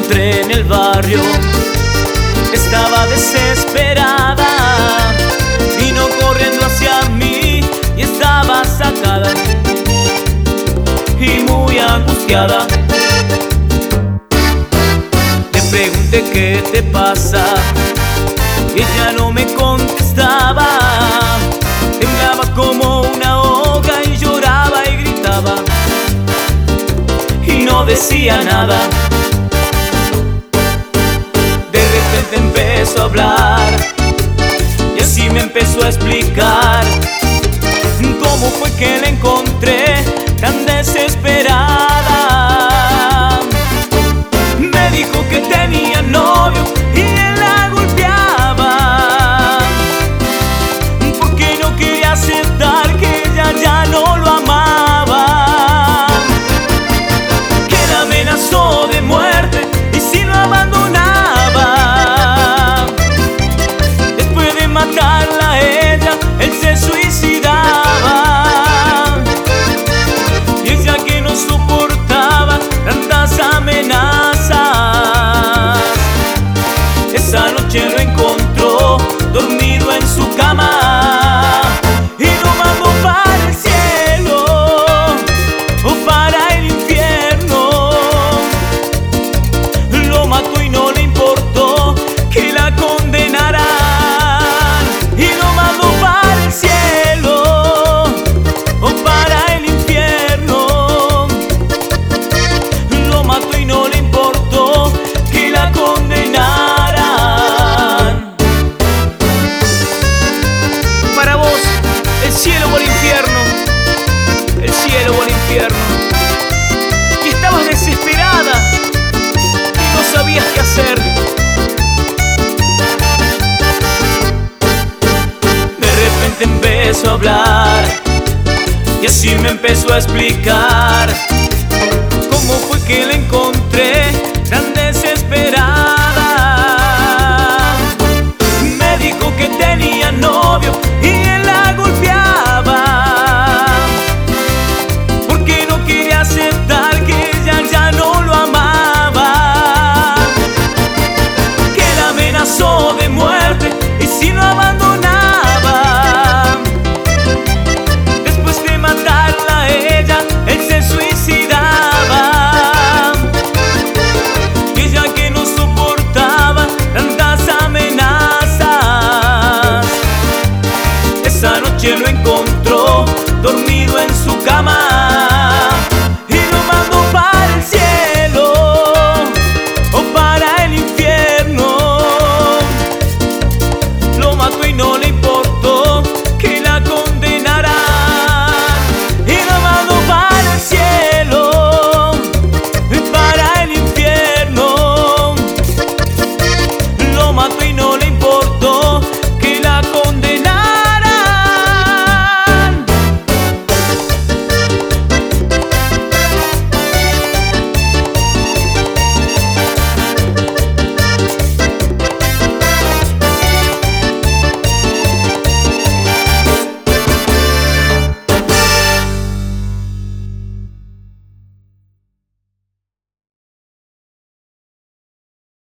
encontré en el barrio. Estaba desesperada, vino corriendo hacia mí y estaba sacada y muy angustiada. Le pregunté qué te pasa y ella no me contestaba. Temblaba como una hoja y lloraba y gritaba y no decía nada. De repente empezó a hablar y así me empezó a explicar cómo fue que la encontré tan desesperada. Me dijo que tenía novio y él la golpeaba porque no quería aceptar que ella ya no lo amaba, que la amenazó de muerte y si lo abandonaba. Después de matarla a ella, él se suicidaba. Y ella, que no soportaba tantas amenazas, esa noche lo encontró dormido en su cama y lo mandó para el cielo o para el infierno. Lo mató y no le importó que la condenaran y lo mandó para el cielo o para el infierno. Lo mató y no le importó que la condenaran. Para vos, el cielo o el infierno, el cielo o el infierno. Y estabas desesperada y no sabías qué hacer. De repente empezó a hablar y así me empezó a explicar